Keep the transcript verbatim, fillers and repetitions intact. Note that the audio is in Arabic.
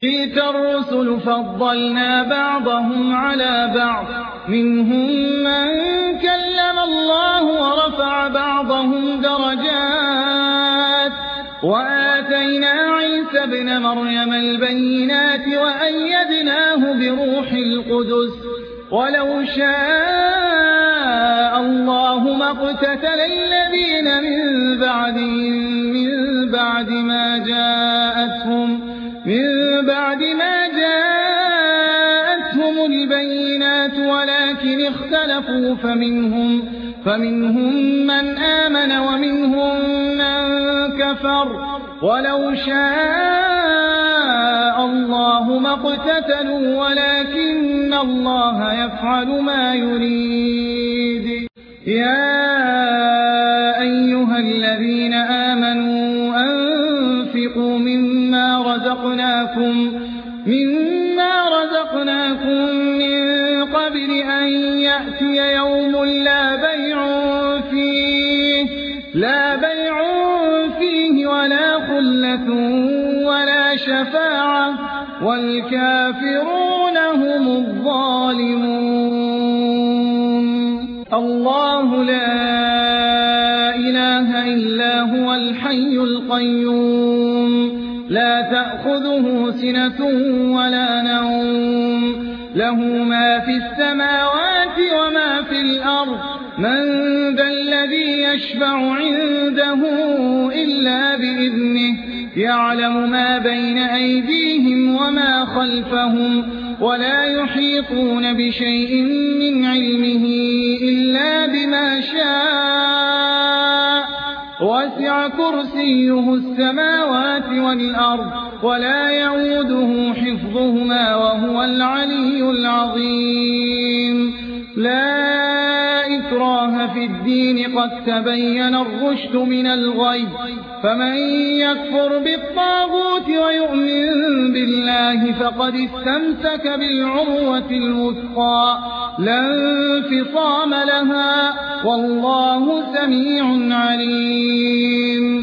تلك الرسل فضلنا بعضهم على بعض منهم من كلم الله ورفع بعضهم درجات وآتينا عيسى ابن مريم البينات وأيدناه بروح القدس ولو شاء الله ما اقتتل الذين من بعدهم من بعد ما جاءتهم من بعد ما جاءتهم البينات ولكن اختلفوا فمنهم فمنهم من آمن ومنهم من كفر ولو شاء الله ما اقتتلوا ولكن الله يفعل ما يريد. يا أيها الذين آمنوا أنفقوا مما رزقناكم مما رزقناكم من قبل أن يأتي يوم لا بيع فيه لا بيع فيه ولا خلة ولا شفاعة والكافرون هم الظالمون. الله لا إله إلا هو الحي القيوم لا تأخذه سنة ولا نوم له ما في السماوات وما في الأرض من ذا الذي يشفع عنده إلا بإذنه يعلم ما بين أيديهم وما خلفهم ولا يحيطون بشيء من علمه إلا بما شاء وسع كرسيه السماوات والأرض ولا يعوده حفظهما وهو العلي العظيم. لا إكراه في الدين قد تبين الرشد من الغي فمن يكفر بالطاغوت ويؤمن بالله فقد استمسك بالعروة الوثقى لا انفصام لها والله سميع عليم.